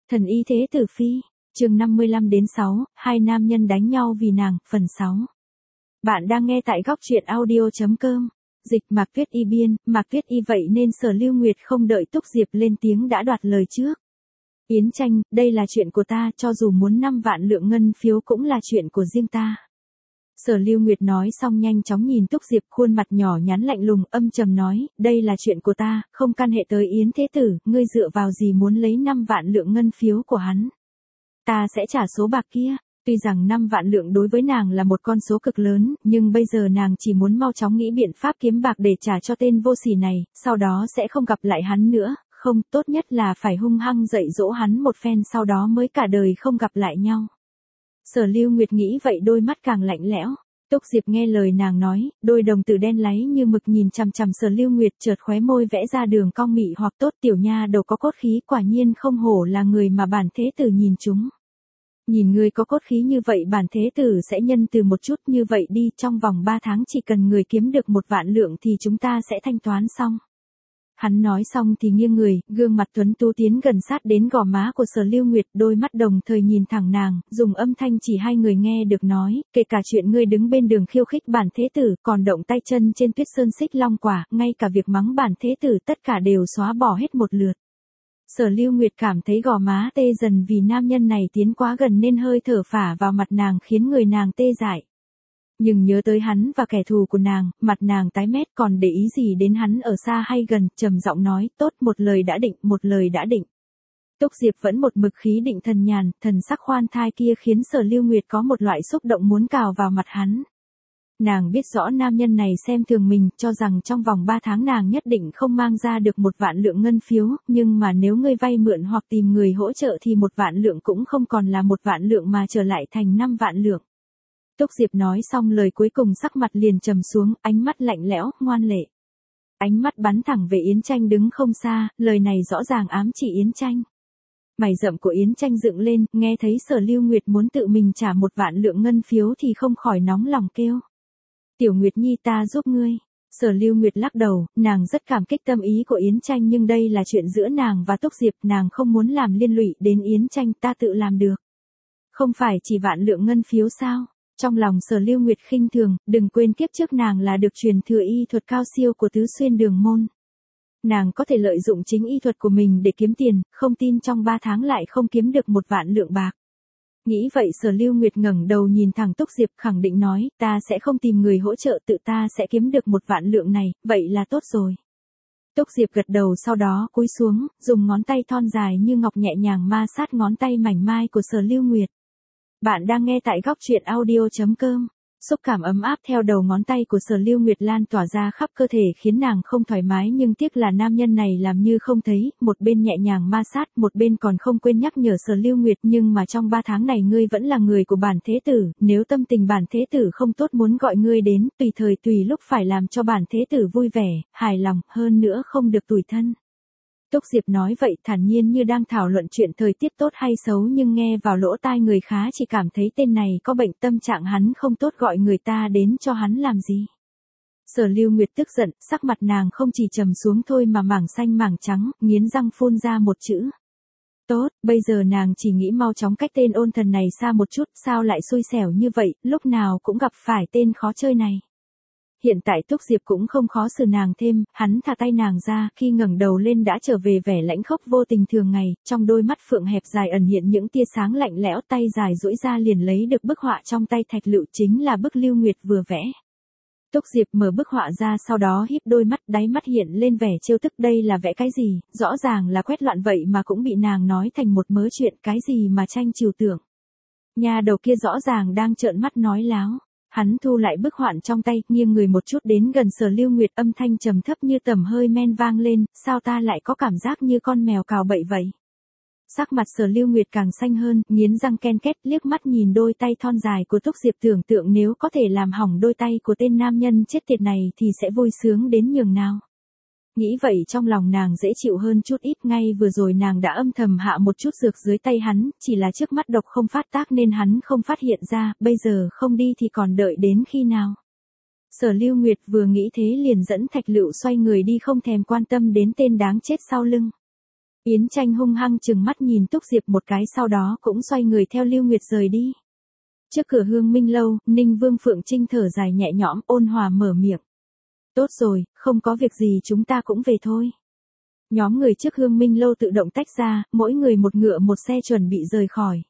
Thần y thế tử phi, chương 55-6, hai nam nhân đánh nhau vì nàng, phần 6. Bạn đang nghe tại góc truyện audio.com. Dịch Mạc Tuyết Y biên, Mạc Tuyết Y vậy nên Sở Lưu Nguyệt không đợi Túc Diệp lên tiếng đã đoạt lời trước. Yến Tranh, đây là chuyện của ta, cho dù muốn 5 vạn lượng ngân phiếu cũng là chuyện của riêng ta. Sở Lưu Nguyệt nói xong nhanh chóng nhìn Túc Diệp, khuôn mặt nhỏ nhắn lạnh lùng, âm trầm nói, đây là chuyện của ta, không can hệ tới Yến Thế Tử, ngươi dựa vào gì muốn lấy 5 vạn lượng ngân phiếu của hắn. Ta sẽ trả số bạc kia. Tuy rằng 5 vạn lượng đối với nàng là một con số cực lớn, nhưng bây giờ nàng chỉ muốn mau chóng nghĩ biện pháp kiếm bạc để trả cho tên vô sỉ này, sau đó sẽ không gặp lại hắn nữa, không, tốt nhất là phải hung hăng dạy dỗ hắn một phen sau đó mới cả đời không gặp lại nhau. Sở Lưu Nguyệt nghĩ vậy đôi mắt càng lạnh lẽo. Túc Diệp nghe lời nàng nói, đôi đồng tử đen láy như mực nhìn chằm chằm Sở Lưu Nguyệt, chợt khóe môi vẽ ra đường cong mị hoặc tốt, tiểu nha đầu có cốt khí, quả nhiên không hổ là người mà bản thế tử nhìn chúng. Nhìn người có cốt khí như vậy, bản thế tử sẽ nhân từ một chút, như vậy đi, trong vòng 3 tháng chỉ cần người kiếm được 1 vạn lượng thì chúng ta sẽ thanh toán xong. Hắn nói xong thì nghiêng người, gương mặt tuấn tú tiến gần sát đến gò má của Sở Lưu Nguyệt, đôi mắt đồng thời nhìn thẳng nàng, dùng âm thanh chỉ hai người nghe được nói, kể cả chuyện ngươi đứng bên đường khiêu khích bản thế tử, còn động tay chân trên Tuyết Sơn Xích Long Quả, ngay cả việc mắng bản thế tử tất cả đều xóa bỏ hết một lượt. Sở Lưu Nguyệt cảm thấy gò má tê dần vì nam nhân này tiến quá gần nên hơi thở phả vào mặt nàng khiến người nàng tê dại. Nhưng nhớ tới hắn và kẻ thù của nàng, mặt nàng tái mét, còn để ý gì đến hắn ở xa hay gần, trầm giọng nói, tốt, một lời đã định, một lời đã định. Túc Diệp vẫn một mực khí định thần nhàn, thần sắc khoan thai kia khiến Sở Lưu Nguyệt có một loại xúc động muốn cào vào mặt hắn. Nàng biết rõ nam nhân này xem thường mình, cho rằng trong vòng 3 tháng nàng nhất định không mang ra được 1 vạn lượng ngân phiếu, nhưng mà nếu ngươi vay mượn hoặc tìm người hỗ trợ thì 1 vạn lượng cũng không còn là 1 vạn lượng mà trở lại thành 5 vạn lượng. Túc Diệp nói xong lời cuối cùng sắc mặt liền trầm xuống, ánh mắt lạnh lẽo, ngoan lệ. Ánh mắt bắn thẳng về Yến Tranh đứng không xa, lời này rõ ràng ám chỉ Yến Tranh. Mày rậm của Yến Tranh dựng lên, nghe thấy Sở Lưu Nguyệt muốn tự mình trả 1 vạn lượng ngân phiếu thì không khỏi nóng lòng kêu. Tiểu Nguyệt Nhi, ta giúp ngươi. Sở Lưu Nguyệt lắc đầu, nàng rất cảm kích tâm ý của Yến Tranh nhưng đây là chuyện giữa nàng và Túc Diệp, nàng không muốn làm liên lụy đến Yến Tranh, ta tự làm được. Không phải chỉ vạn lượng ngân phiếu sao? Trong lòng Sở Lưu Nguyệt khinh thường, đừng quên kiếp trước nàng là được truyền thừa y thuật cao siêu của Tứ Xuyên Đường môn. Nàng có thể lợi dụng chính y thuật của mình để kiếm tiền, không tin trong 3 tháng lại không kiếm được 1 vạn lượng bạc. Nghĩ vậy Sở Lưu Nguyệt ngẩng đầu nhìn thẳng Túc Diệp, khẳng định nói, ta sẽ không tìm người hỗ trợ, tự ta sẽ kiếm được 1 vạn lượng này, vậy là tốt rồi. Túc Diệp gật đầu, sau đó cúi xuống, dùng ngón tay thon dài như ngọc nhẹ nhàng ma sát ngón tay mảnh mai của Sở Lưu Nguyệt. Bạn đang nghe tại góc truyện audio.com. Xúc cảm ấm áp theo đầu ngón tay của Sở Lưu Nguyệt lan tỏa ra khắp cơ thể khiến nàng không thoải mái, nhưng tiếc là nam nhân này làm như không thấy, một bên nhẹ nhàng ma sát, một bên còn không quên nhắc nhở Sở Lưu Nguyệt, nhưng mà trong 3 tháng này ngươi vẫn là người của bản thế tử, nếu tâm tình bản thế tử không tốt muốn gọi ngươi đến, tùy thời tùy lúc phải làm cho bản thế tử vui vẻ, hài lòng, hơn nữa không được tủi thân. Túc Diệp nói vậy thản nhiên như đang thảo luận chuyện thời tiết tốt hay xấu, nhưng nghe vào lỗ tai người khá chỉ cảm thấy tên này có bệnh, tâm trạng hắn không tốt, gọi người ta đến cho hắn làm gì. Sở Lưu Nguyệt tức giận, sắc mặt nàng không chỉ trầm xuống thôi mà mảng xanh mảng trắng, nghiến răng phun ra một chữ. Tốt, bây giờ nàng chỉ nghĩ mau chóng cách tên ôn thần này xa một chút, sao lại xui xẻo như vậy, lúc nào cũng gặp phải tên khó chơi này. Hiện tại Túc Diệp cũng không khó xử nàng thêm, hắn thả tay nàng ra, khi ngẩng đầu lên đã trở về vẻ lãnh khốc vô tình thường ngày, trong đôi mắt phượng hẹp dài ẩn hiện những tia sáng lạnh lẽo, tay dài duỗi ra liền lấy được bức họa trong tay Thạch Lựu, chính là bức Lưu Nguyệt vừa vẽ. Túc Diệp mở bức họa ra, sau đó híp đôi mắt, đáy mắt hiện lên vẻ trêu tức, đây là vẽ cái gì, rõ ràng là quét loạn vậy mà cũng bị nàng nói thành một mớ chuyện, cái gì mà tranh trừu tượng. Nhà đầu kia rõ ràng đang trợn mắt nói láo. Hắn thu lại bức họa trong tay, nghiêng người một chút đến gần Sở Lưu Nguyệt, âm thanh trầm thấp như tầm hơi men vang lên, sao ta lại có cảm giác như con mèo cào bậy vậy. Sắc mặt Sở Lưu Nguyệt càng xanh hơn, nghiến răng ken két, liếc mắt nhìn đôi tay thon dài của Túc Diệp, tưởng tượng nếu có thể làm hỏng đôi tay của tên nam nhân chết tiệt này thì sẽ vui sướng đến nhường nào. Nghĩ vậy trong lòng nàng dễ chịu hơn chút ít, ngay vừa rồi nàng đã âm thầm hạ một chút dược dưới tay hắn, chỉ là trước mắt độc không phát tác nên hắn không phát hiện ra, bây giờ không đi thì còn đợi đến khi nào. Sở Lưu Nguyệt vừa nghĩ thế liền dẫn Thạch Lựu xoay người đi, không thèm quan tâm đến tên đáng chết sau lưng. Yến Tranh hung hăng trừng mắt nhìn Túc Diệp một cái, sau đó cũng xoay người theo Lưu Nguyệt rời đi. Trước cửa Hương Minh lâu, Ninh Vương Phượng Trinh thở dài nhẹ nhõm, ôn hòa mở miệng. Tốt rồi, không có việc gì, chúng ta cũng về thôi. Nhóm người trước Hương Minh lâu tự động tách ra, mỗi người một ngựa một xe chuẩn bị rời khỏi.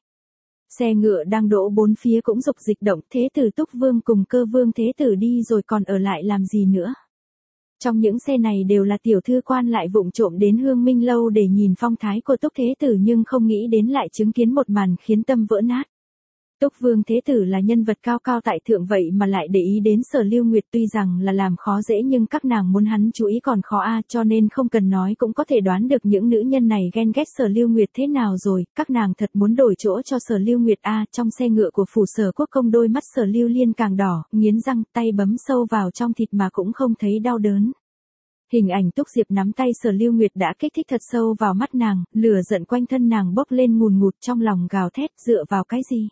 Xe ngựa đang đỗ bốn phía cũng dục dịch động, Thế tử Túc Vương cùng Cơ Vương Thế tử đi rồi còn ở lại làm gì nữa. Trong những xe này đều là tiểu thư quan lại vụng trộm đến Hương Minh lâu để nhìn phong thái của Túc Thế tử, nhưng không nghĩ đến lại chứng kiến một màn khiến tâm vỡ nát. Túc Vương Thế tử là nhân vật cao cao tại thượng vậy mà lại để ý đến Sở Lưu Nguyệt, tuy rằng là làm khó dễ nhưng các nàng muốn hắn chú ý còn khó cho nên không cần nói cũng có thể đoán được những nữ nhân này ghen ghét Sở Lưu Nguyệt thế nào rồi, các nàng thật muốn đổi chỗ cho Sở Lưu Nguyệt Trong xe ngựa của phủ Sở Quốc Công, đôi mắt Sở Lưu Liên càng đỏ, nghiến răng, tay bấm sâu vào trong thịt mà cũng không thấy đau đớn. Hình ảnh Túc Diệp nắm tay Sở Lưu Nguyệt đã kích thích thật sâu vào mắt nàng, lửa giận quanh thân nàng bốc lên ngùn ngụt, trong lòng gào thét, dựa vào cái gì?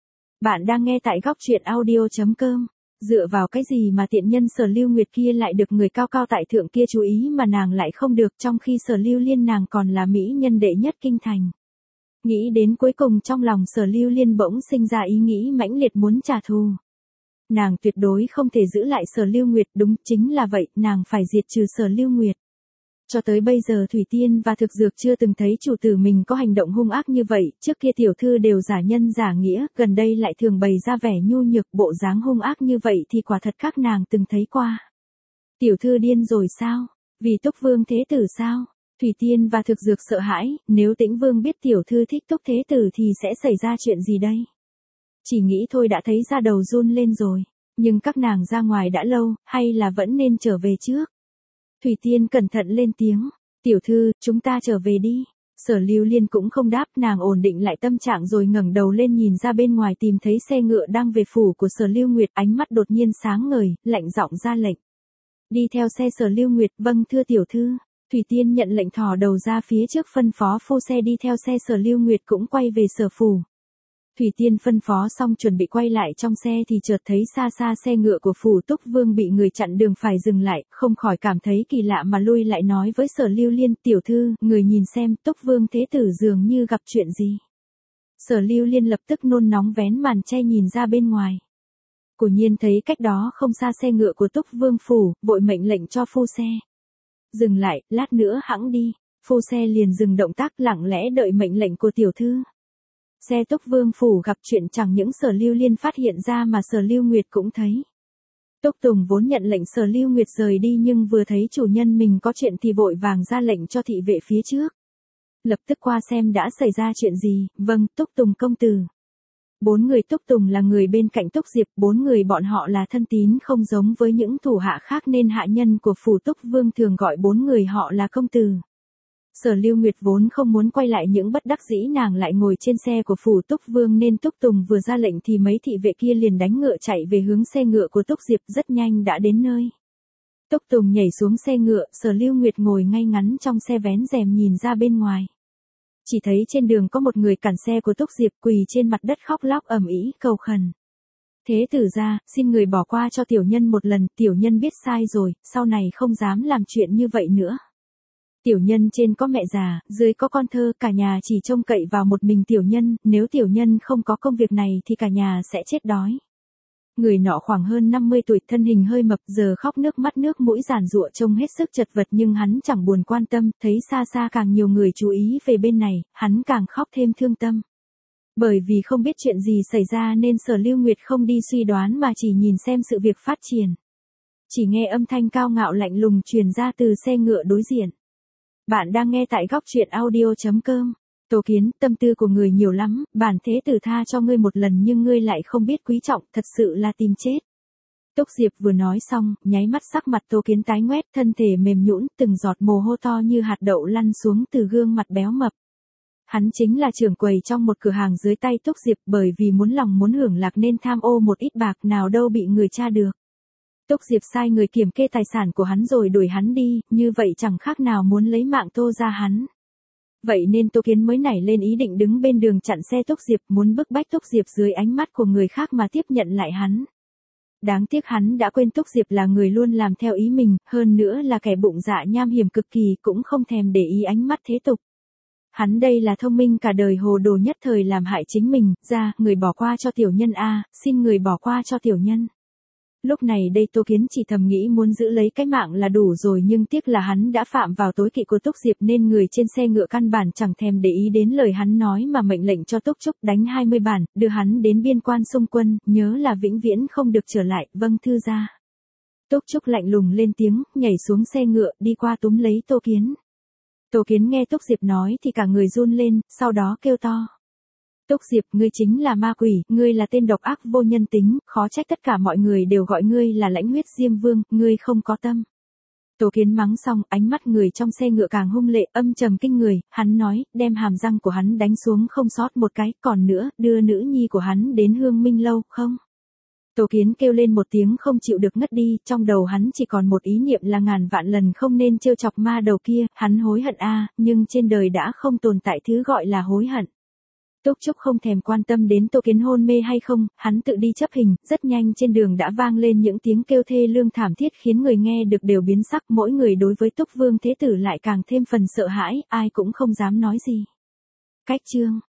Bạn đang nghe tại góc truyện audio.com. Dựa vào cái gì mà tiện nhân Sở Lưu Nguyệt kia lại được người cao cao tại thượng kia chú ý mà nàng lại không được, trong khi Sở Lưu Liên nàng còn là mỹ nhân đệ nhất kinh thành. Nghĩ đến cuối cùng trong lòng Sở Lưu Liên bỗng sinh ra ý nghĩ mãnh liệt muốn trả thù. Nàng tuyệt đối không thể giữ lại Sở Lưu Nguyệt, đúng chính là vậy, nàng phải diệt trừ Sở Lưu Nguyệt. Cho tới bây giờ Thủy Tiên và Thực Dược chưa từng thấy chủ tử mình có hành động hung ác như vậy, trước kia tiểu thư đều giả nhân giả nghĩa, gần đây lại thường bày ra vẻ nhu nhược, bộ dáng hung ác như vậy thì quả thật các nàng từng thấy qua. Tiểu thư điên rồi sao? Vì Túc Vương Thế tử sao? Thủy Tiên và Thực Dược sợ hãi, nếu Tĩnh Vương biết tiểu thư thích Túc Thế tử thì sẽ xảy ra chuyện gì đây? Chỉ nghĩ thôi đã thấy da đầu run lên rồi, nhưng các nàng ra ngoài đã lâu, hay là vẫn nên trở về trước? Thủy Tiên cẩn thận lên tiếng, tiểu thư, chúng ta trở về đi. Sở Lưu Liên cũng không đáp, nàng ổn định lại tâm trạng rồi ngẩng đầu lên nhìn ra bên ngoài, tìm thấy xe ngựa đang về phủ của Sở Lưu Nguyệt, ánh mắt đột nhiên sáng ngời, lạnh giọng ra lệnh. Đi theo xe Sở Lưu Nguyệt, vâng thưa tiểu thư. Thủy Tiên nhận lệnh thò đầu ra phía trước phân phó phu xe đi theo xe Sở Lưu Nguyệt cũng quay về sở phủ. Thủy Tiên phân phó xong chuẩn bị quay lại trong xe thì chợt thấy xa xa xe ngựa của phủ Túc Vương bị người chặn đường phải dừng lại, không khỏi cảm thấy kỳ lạ mà lui lại nói với Sở Lưu Liên, tiểu thư, người nhìn xem, Túc Vương Thế tử dường như gặp chuyện gì. Sở Lưu Liên lập tức nôn nóng vén màn che nhìn ra bên ngoài. Quả nhiên thấy cách đó không xa xe ngựa của Túc Vương phủ, vội mệnh lệnh cho phu xe. Dừng lại, lát nữa hẵng đi. Phu xe liền dừng động tác, lặng lẽ đợi mệnh lệnh của tiểu thư. Xe Túc Vương phủ gặp chuyện chẳng những Sở Lưu Liên phát hiện ra mà Sở Lưu Nguyệt cũng thấy. Túc Tùng vốn nhận lệnh Sở Lưu Nguyệt rời đi nhưng vừa thấy chủ nhân mình có chuyện thì vội vàng ra lệnh cho thị vệ phía trước. Lập tức qua xem đã xảy ra chuyện gì, vâng, Túc Tùng công tử. 4 người Túc Tùng là người bên cạnh Túc Diệp, 4 người bọn họ là thân tín không giống với những thủ hạ khác nên hạ nhân của phủ Túc Vương thường gọi 4 người họ là công tử. Sở Lưu Nguyệt vốn không muốn quay lại những bất đắc dĩ nàng lại ngồi trên xe của phủ Túc Vương nên Túc Tùng vừa ra lệnh thì mấy thị vệ kia liền đánh ngựa chạy về hướng xe ngựa của Túc Diệp, rất nhanh đã đến nơi. Túc Tùng nhảy xuống xe ngựa, Sở Lưu Nguyệt ngồi ngay ngắn trong xe vén rèm nhìn ra bên ngoài. Chỉ thấy trên đường có một người cản xe của Túc Diệp quỳ trên mặt đất khóc lóc ầm ĩ cầu khẩn. Thế tử gia, xin người bỏ qua cho tiểu nhân một lần, tiểu nhân biết sai rồi, sau này không dám làm chuyện như vậy nữa. Tiểu nhân trên có mẹ già, dưới có con thơ, cả nhà chỉ trông cậy vào một mình tiểu nhân, nếu tiểu nhân không có công việc này thì cả nhà sẽ chết đói. Người nọ khoảng hơn 50 tuổi, thân hình hơi mập, giờ khóc nước mắt nước mũi giàn giụa trông hết sức chật vật nhưng hắn chẳng buồn quan tâm, thấy xa xa càng nhiều người chú ý về bên này, hắn càng khóc thêm thương tâm. Bởi vì không biết chuyện gì xảy ra nên Sở Lưu Nguyệt không đi suy đoán mà chỉ nhìn xem sự việc phát triển. Chỉ nghe âm thanh cao ngạo lạnh lùng truyền ra từ xe ngựa đối diện. Bạn đang nghe tại góc truyện audio.com. Tố Kiến, tâm tư của người nhiều lắm, bản thế tử tha cho ngươi một lần nhưng ngươi lại không biết quý trọng, thật sự là tìm chết. Túc Diệp vừa nói xong, nháy mắt sắc mặt Tố Kiến tái ngoét, thân thể mềm nhũn, từng giọt mồ hôi to như hạt đậu lăn xuống từ gương mặt béo mập. Hắn chính là trưởng quầy trong một cửa hàng dưới tay Túc Diệp, bởi vì muốn lòng muốn hưởng lạc nên tham ô một ít bạc, nào đâu bị người tra được. Túc Diệp sai người kiểm kê tài sản của hắn rồi đuổi hắn đi, như vậy chẳng khác nào muốn lấy mạng Tô ra hắn. Vậy nên Tố Kiến mới nảy lên ý định đứng bên đường chặn xe Túc Diệp, muốn bức bách Túc Diệp dưới ánh mắt của người khác mà tiếp nhận lại hắn. Đáng tiếc hắn đã quên Túc Diệp là người luôn làm theo ý mình, hơn nữa là kẻ bụng dạ nham hiểm cực kỳ, cũng không thèm để ý ánh mắt thế tục. Hắn đây là thông minh cả đời hồ đồ nhất thời làm hại chính mình, ra, người bỏ qua cho tiểu nhân a, xin người bỏ qua cho tiểu nhân. Lúc này đây Tô Kiến chỉ thầm nghĩ muốn giữ lấy cái mạng là đủ rồi, nhưng tiếc là hắn đã phạm vào tối kỵ của Túc Diệp nên người trên xe ngựa căn bản chẳng thèm để ý đến lời hắn nói mà mệnh lệnh cho Túc Trúc đánh 20 bản, đưa hắn đến biên quan xung quân, nhớ là vĩnh viễn không được trở lại, vâng thư gia. Túc Trúc lạnh lùng lên tiếng, nhảy xuống xe ngựa, đi qua túm lấy Tô Kiến. Tô Kiến nghe Túc Diệp nói thì cả người run lên, sau đó kêu to. Túc Diệp, ngươi chính là ma quỷ, ngươi là tên độc ác vô nhân tính, khó trách tất cả mọi người đều gọi ngươi là lãnh huyết Diêm Vương, ngươi không có tâm. Tô Kiến mắng xong, ánh mắt người trong xe ngựa càng hung lệ, âm trầm kinh người, hắn nói, đem hàm răng của hắn đánh xuống không sót một cái, còn nữa, đưa nữ nhi của hắn đến Hương Minh lâu, không? Tô Kiến kêu lên một tiếng không chịu được ngất đi, trong đầu hắn chỉ còn một ý niệm là ngàn vạn lần không nên trêu chọc ma đầu kia, hắn hối hận nhưng trên đời đã không tồn tại thứ gọi là hối hận. Túc Trúc không thèm quan tâm đến Tô Kiến hôn mê hay không, hắn tự đi chấp hình, rất nhanh trên đường đã vang lên những tiếng kêu thê lương thảm thiết khiến người nghe được đều biến sắc, mỗi người đối với Túc Vương Thế Tử lại càng thêm phần sợ hãi, ai cũng không dám nói gì. Cách chương